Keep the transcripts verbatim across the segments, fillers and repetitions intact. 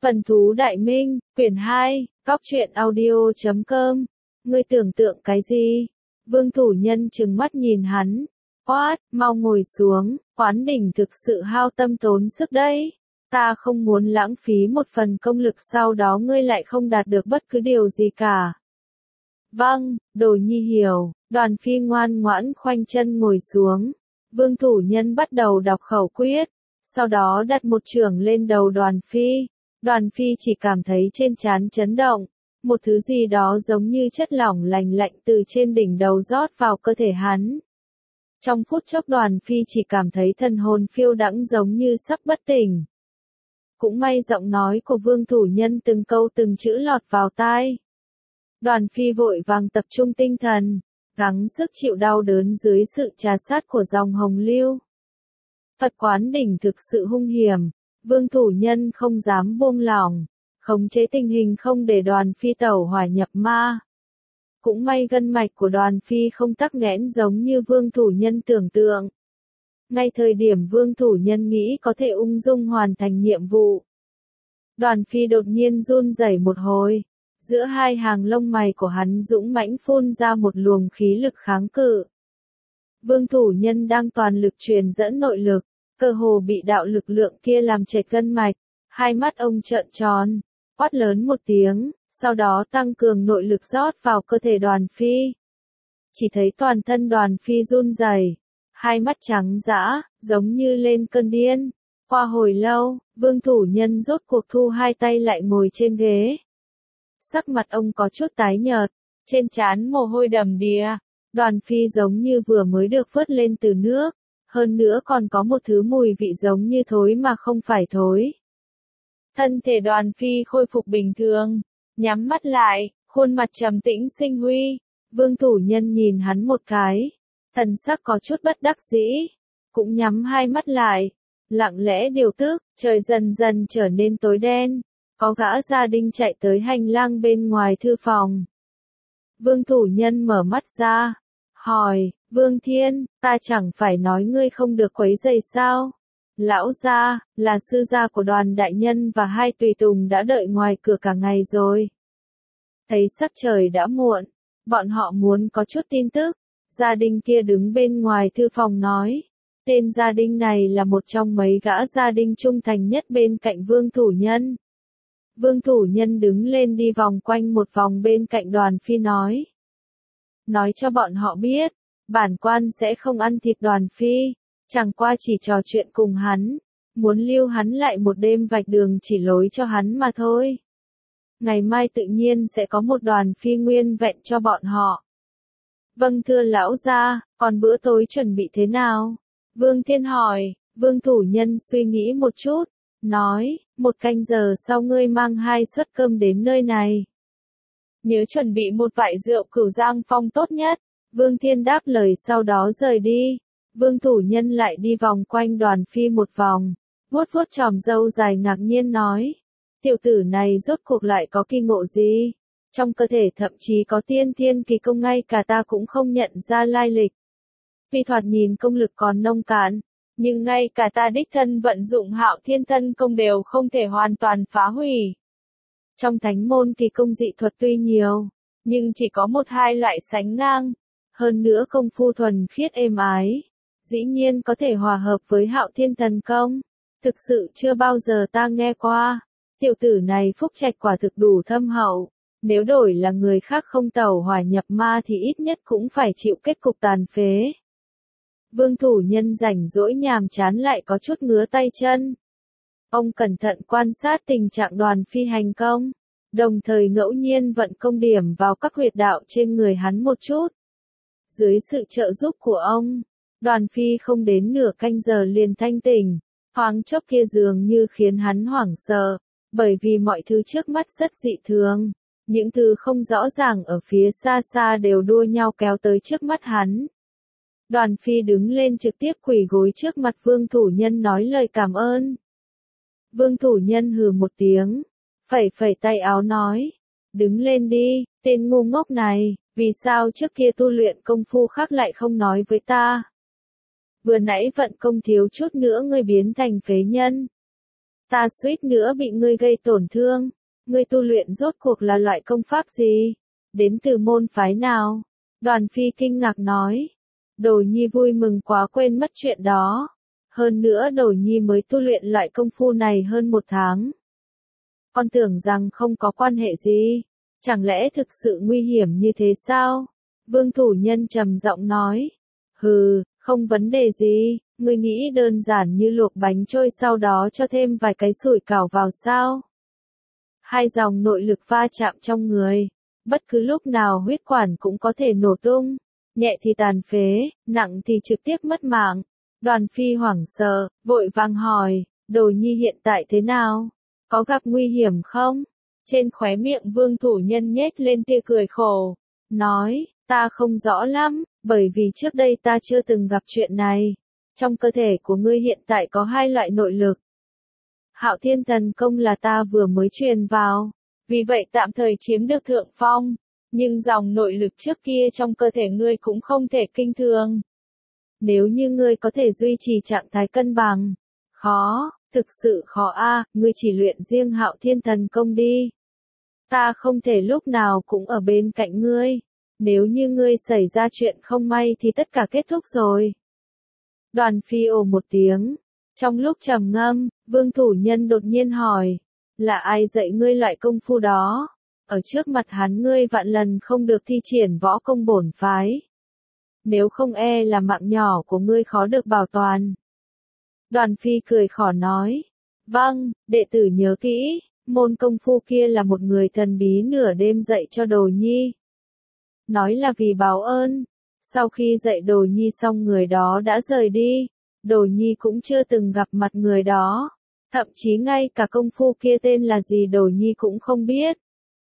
Vân Thú Đại Minh, quyển hai, góc truyện audio chấm com. Ngươi tưởng tượng cái gì? Vương Thủ Nhân trừng mắt nhìn hắn. Quát, mau ngồi xuống, Quán Đỉnh thực sự hao tâm tốn sức đấy. Ta không muốn lãng phí một phần công lực sau đó ngươi lại không đạt được bất cứ điều gì cả. Vâng, Đồ Nhi hiểu. Đoàn Phi ngoan ngoãn khoanh chân ngồi xuống. Vương Thủ Nhân bắt đầu đọc khẩu quyết, sau đó đặt một chưởng lên đầu Đoàn Phi. Đoàn Phi chỉ cảm thấy trên trán chấn động, một thứ gì đó giống như chất lỏng lành lạnh từ trên đỉnh đầu rót vào cơ thể hắn. Trong phút chốc Đoàn Phi chỉ cảm thấy thần hồn phiêu đãng giống như sắp bất tỉnh. Cũng may giọng nói của Vương Thủ Nhân từng câu từng chữ lọt vào tai. Đoàn Phi vội vàng tập trung tinh thần, gắng sức chịu đau đớn dưới sự trà sát của dòng hồng lưu. Phật Quán Đỉnh thực sự hung hiểm, Vương Thủ Nhân không dám buông lỏng, khống chế tình hình không để Đoàn Phi tẩu hỏa nhập ma. Cũng may gân mạch của Đoàn Phi không tắc nghẽn giống như Vương Thủ Nhân tưởng tượng. Ngay thời điểm Vương Thủ Nhân nghĩ có thể ung dung hoàn thành nhiệm vụ, Đoàn Phi đột nhiên run rẩy một hồi, giữa hai hàng lông mày của hắn dũng mãnh phun ra một luồng khí lực kháng cự. Vương Thủ Nhân đang toàn lực truyền dẫn nội lực, cơ hồ bị đạo lực lượng kia làm trệch gân mạch, hai mắt ông trợn tròn, quát lớn một tiếng, sau đó tăng cường nội lực rót vào cơ thể Đoàn Phi. Chỉ thấy toàn thân Đoàn Phi run rẩy, hai mắt trắng dã, giống như lên cơn điên. Qua hồi lâu, Vương Thủ Nhân rốt cuộc thu hai tay lại ngồi trên ghế. Sắc mặt ông có chút tái nhợt, trên trán mồ hôi đầm đìa. Đoàn Phi giống như vừa mới được vớt lên từ nước, hơn nữa còn có một thứ mùi vị giống như thối mà không phải thối. Thân thể Đoàn Phi khôi phục bình thường, nhắm mắt lại, khuôn mặt trầm tĩnh sinh huy. Vương Thủ Nhân nhìn hắn một cái, thần sắc có chút bất đắc dĩ, cũng nhắm hai mắt lại, lặng lẽ điều tức. Trời dần dần trở nên tối đen, có gã gia đình chạy tới hành lang bên ngoài thư phòng. Vương Thủ Nhân mở mắt ra, hỏi, Vương Thiên, ta chẳng phải nói ngươi không được quấy rầy sao? Lão gia, là sư gia của Đoàn đại nhân và hai tùy tùng đã đợi ngoài cửa cả ngày rồi. Thấy sắc trời đã muộn, bọn họ muốn có chút tin tức. Gia đình kia đứng bên ngoài thư phòng nói, tên gia đình này là một trong mấy gã gia đình trung thành nhất bên cạnh Vương Thủ Nhân. Vương Thủ Nhân đứng lên đi vòng quanh một vòng bên cạnh Đoàn Phi nói. Nói cho bọn họ biết, bản quan sẽ không ăn thịt Đoàn Phi, chẳng qua chỉ trò chuyện cùng hắn, muốn lưu hắn lại một đêm vạch đường chỉ lối cho hắn mà thôi. Ngày mai tự nhiên sẽ có một Đoàn Phi nguyên vẹn cho bọn họ. Vâng thưa lão gia, còn bữa tối chuẩn bị thế nào? Vương Thiên hỏi. Vương Thủ Nhân suy nghĩ một chút, nói, một canh giờ sau ngươi mang hai suất cơm đến nơi này. Nhớ chuẩn bị một vại rượu Cửu Giang Phong tốt nhất. Vương Thiên đáp lời sau đó rời đi. Vương Thủ Nhân lại đi vòng quanh Đoàn Phi một vòng, vuốt vuốt chòm râu dài ngạc nhiên nói, tiểu tử này rốt cuộc lại có kỳ ngộ gì? Trong cơ thể thậm chí có tiên thiên kỳ công ngay cả ta cũng không nhận ra lai lịch. Vì thoạt nhìn công lực còn nông cạn, nhưng ngay cả ta đích thân vận dụng Hạo Thiên thân công đều không thể hoàn toàn phá hủy. Trong thánh môn kỳ công dị thuật tuy nhiều, nhưng chỉ có một hai loại sánh ngang. Hơn nữa công phu thuần khiết êm ái, dĩ nhiên có thể hòa hợp với Hạo Thiên thần công. Thực sự chưa bao giờ ta nghe qua. Tiểu tử này phúc trạch quả thực đủ thâm hậu. Nếu đổi là người khác không tẩu hỏa nhập ma thì ít nhất cũng phải chịu kết cục tàn phế. Vương Thủ Nhân rảnh rỗi nhàm chán lại có chút ngứa tay chân. Ông cẩn thận quan sát tình trạng Đoàn Phi hành công, đồng thời ngẫu nhiên vận công điểm vào các huyệt đạo trên người hắn một chút. Dưới sự trợ giúp của ông, Đoàn Phi không đến nửa canh giờ liền thanh tỉnh, thoáng chốc kia dường như khiến hắn hoảng sợ, bởi vì mọi thứ trước mắt rất dị thường. Những thứ không rõ ràng ở phía xa xa đều đua nhau kéo tới trước mắt hắn. Đoàn Phi đứng lên trực tiếp quỳ gối trước mặt Vương Thủ Nhân nói lời cảm ơn. Vương Thủ Nhân hừ một tiếng, phẩy phẩy tay áo nói, đứng lên đi, tên ngu ngốc này, vì sao trước kia tu luyện công phu khác lại không nói với ta? Vừa nãy vận công thiếu chút nữa ngươi biến thành phế nhân. Ta suýt nữa bị ngươi gây tổn thương. Ngươi tu luyện rốt cuộc là loại công pháp gì? Đến từ môn phái nào? Đoàn Phi kinh ngạc nói. Đồ Nhi vui mừng quá quên mất chuyện đó. Hơn nữa Đồ Nhi mới tu luyện loại công phu này hơn một tháng. Con tưởng rằng không có quan hệ gì. Chẳng lẽ thực sự nguy hiểm như thế sao? Vương thủ nhân trầm giọng nói. Hừ, không vấn đề gì, ngươi nghĩ đơn giản như luộc bánh trôi sau đó cho thêm vài cái sủi cảo vào sao? Hai dòng nội lực va chạm trong người. Bất cứ lúc nào huyết quản cũng có thể nổ tung. Nhẹ thì tàn phế, nặng thì trực tiếp mất mạng. Đoàn Phi hoảng sợ, vội vàng hỏi, Đồ Nhi hiện tại thế nào? Có gặp nguy hiểm không? Trên khóe miệng Vương thủ nhân nhếch lên tia cười khổ. Nói, ta không rõ lắm, bởi vì trước đây ta chưa từng gặp chuyện này. Trong cơ thể của ngươi hiện tại có hai loại nội lực. Hạo Thiên Thần Công là ta vừa mới truyền vào. Vì vậy tạm thời chiếm được thượng phong. Nhưng dòng nội lực trước kia trong cơ thể ngươi cũng không thể kinh thường. Nếu như ngươi có thể duy trì trạng thái cân bằng. Khó, thực sự khó a, ngươi chỉ luyện riêng Hạo Thiên Thần Công đi. Ta không thể lúc nào cũng ở bên cạnh ngươi. Nếu như ngươi xảy ra chuyện không may thì tất cả kết thúc rồi. Đoàn Phi ồ một tiếng. Trong lúc trầm ngâm, Vương thủ nhân đột nhiên hỏi. Là ai dạy ngươi loại công phu đó? Ở trước mặt hắn ngươi vạn lần không được thi triển võ công bổn phái. Nếu không e là mạng nhỏ của ngươi khó được bảo toàn. Đoàn Phi cười khổ nói. Vâng, đệ tử nhớ kỹ. Môn công phu kia là một người thần bí nửa đêm dạy cho Đồ Nhi. Nói là vì báo ơn. Sau khi dạy Đồ Nhi xong người đó đã rời đi. Đồ Nhi cũng chưa từng gặp mặt người đó. Thậm chí ngay cả công phu kia tên là gì Đồ Nhi cũng không biết.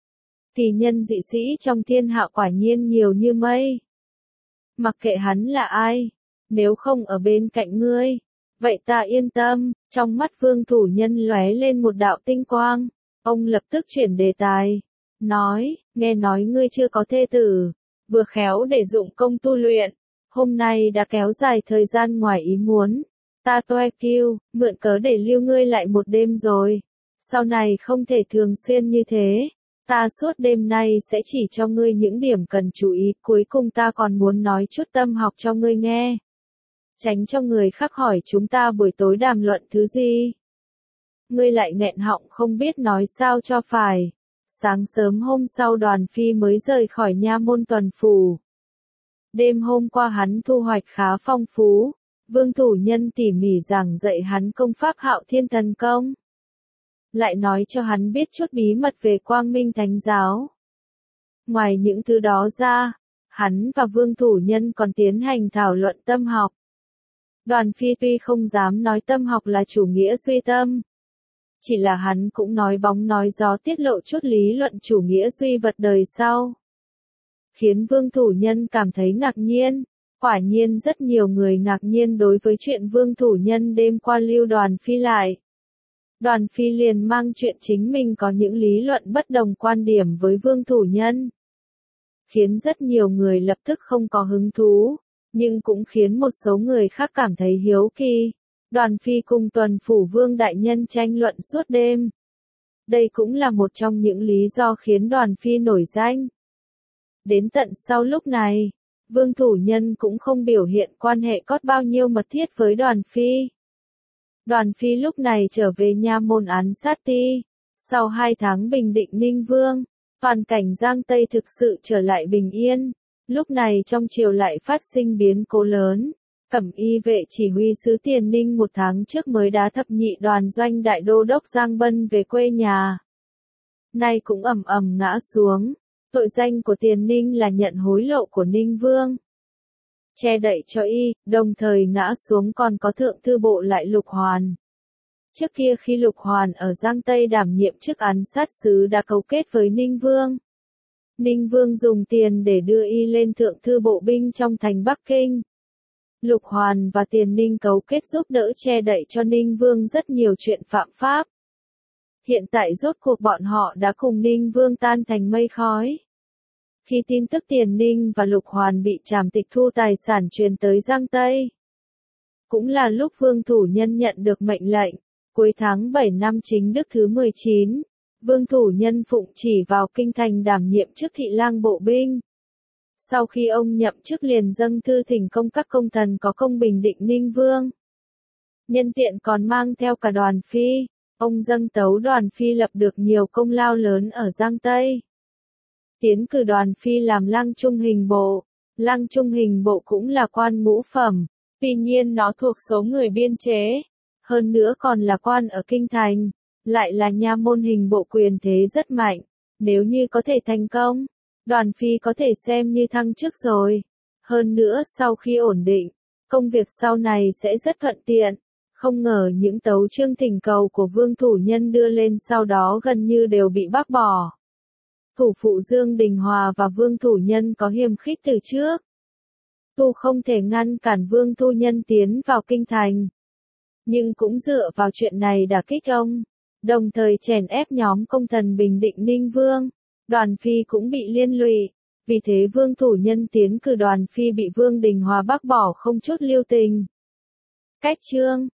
Kỳ nhân dị sĩ trong thiên hạ quả nhiên nhiều như mây. Mặc kệ hắn là ai. Nếu không ở bên cạnh ngươi. Vậy ta yên tâm. Trong mắt Vương thủ nhân lóe lên một đạo tinh quang. Ông lập tức chuyển đề tài. Nói, nghe nói ngươi chưa có thê tử. Vừa khéo để dụng công tu luyện. Hôm nay đã kéo dài thời gian ngoài ý muốn. Ta toe kêu, mượn cớ để lưu ngươi lại một đêm rồi. Sau này không thể thường xuyên như thế. Ta suốt đêm nay sẽ chỉ cho ngươi những điểm cần chú ý. Cuối cùng ta còn muốn nói chút tâm học cho ngươi nghe. Tránh cho người khác hỏi chúng ta buổi tối đàm luận thứ gì. Ngươi lại nghẹn họng không biết nói sao cho phải. Sáng sớm hôm sau Đoàn Phi mới rời khỏi nha môn tuần phủ. Đêm hôm qua hắn thu hoạch khá phong phú. Vương thủ nhân tỉ mỉ giảng dạy hắn công pháp Hạo Thiên Thần Công. Lại nói cho hắn biết chút bí mật về Quang Minh Thánh Giáo. Ngoài những thứ đó ra, hắn và Vương thủ nhân còn tiến hành thảo luận tâm học. Đoàn Phi tuy không dám nói tâm học là chủ nghĩa duy tâm. Chỉ là hắn cũng nói bóng nói gió tiết lộ chút lý luận chủ nghĩa duy vật đời sau. Khiến Vương thủ nhân cảm thấy ngạc nhiên. Quả nhiên rất nhiều người ngạc nhiên đối với chuyện Vương thủ nhân đêm qua lưu Đoàn Phi lại. Đoàn Phi liền mang chuyện chính mình có những lý luận bất đồng quan điểm với Vương thủ nhân. Khiến rất nhiều người lập tức không có hứng thú, nhưng cũng khiến một số người khác cảm thấy hiếu kỳ. Đoàn Phi cùng tuần phủ Vương đại nhân tranh luận suốt đêm. Đây cũng là một trong những lý do khiến Đoàn Phi nổi danh. Đến tận sau lúc này, Vương thủ nhân cũng không biểu hiện quan hệ có bao nhiêu mật thiết với Đoàn Phi. Đoàn Phi lúc này trở về nha môn án sát ti. Sau hai tháng bình định Ninh Vương, toàn cảnh Giang Tây thực sự trở lại bình yên. Lúc này trong triều lại phát sinh biến cố lớn. Cẩm y vệ chỉ huy sứ Tiền Ninh một tháng trước mới đá thập nhị đoàn doanh đại đô đốc Giang Bân về quê nhà. Nay cũng ầm ầm ngã xuống. Tội danh của Tiền Ninh là nhận hối lộ của Ninh Vương. Che đậy cho y, đồng thời ngã xuống còn có thượng thư bộ lại Lục Hoàn. Trước kia khi Lục Hoàn ở Giang Tây đảm nhiệm chức án sát sứ đã cấu kết với Ninh Vương. Ninh Vương dùng tiền để đưa y lên thượng thư bộ binh trong thành Bắc Kinh. Lục Hoàn và Tiền Ninh cấu kết giúp đỡ che đậy cho Ninh Vương rất nhiều chuyện phạm pháp. Hiện tại rốt cuộc bọn họ đã cùng Ninh Vương tan thành mây khói. Khi tin tức Tiền Ninh và Lục Hoàn bị trảm tịch thu tài sản truyền tới Giang Tây, cũng là lúc Vương thủ nhân nhận được mệnh lệnh, Cuối tháng bảy năm Chính Đức thứ mười chín, Vương Thủ Nhân phụng chỉ vào kinh thành đảm nhiệm chức thị lang bộ binh. Sau khi ông nhậm chức liền dâng thư thỉnh công các công thần có công bình định Ninh Vương. Nhân tiện còn mang theo cả Đoàn Phi, ông dâng tấu Đoàn Phi lập được nhiều công lao lớn ở Giang Tây. Tiến cử Đoàn Phi làm lang trung hình bộ. Lang trung hình bộ cũng là quan ngũ phẩm, tuy nhiên nó thuộc số người biên chế, hơn nữa còn là quan ở kinh thành, lại là nha môn hình bộ quyền thế rất mạnh, nếu như có thể thành công, Đoàn Phi có thể xem như thăng chức rồi. Hơn nữa sau khi ổn định, công việc sau này sẽ rất thuận tiện. Không ngờ những tấu chương thỉnh cầu của Vương Thủ Nhân đưa lên sau đó gần như đều bị bác bỏ. Thủ phụ Dương Đình Hòa và Vương Thủ Nhân có hiềm khích từ trước. Tu không thể ngăn cản Vương Thủ Nhân tiến vào kinh thành. Nhưng cũng dựa vào chuyện này đả kích ông, đồng thời chèn ép nhóm công thần bình định Ninh Vương. Đoàn Phi cũng bị liên lụy, vì thế Vương Thủ Nhân tiến cử Đoàn Phi bị Vương Đình Hòa bác bỏ không chút lưu tình. Cách chương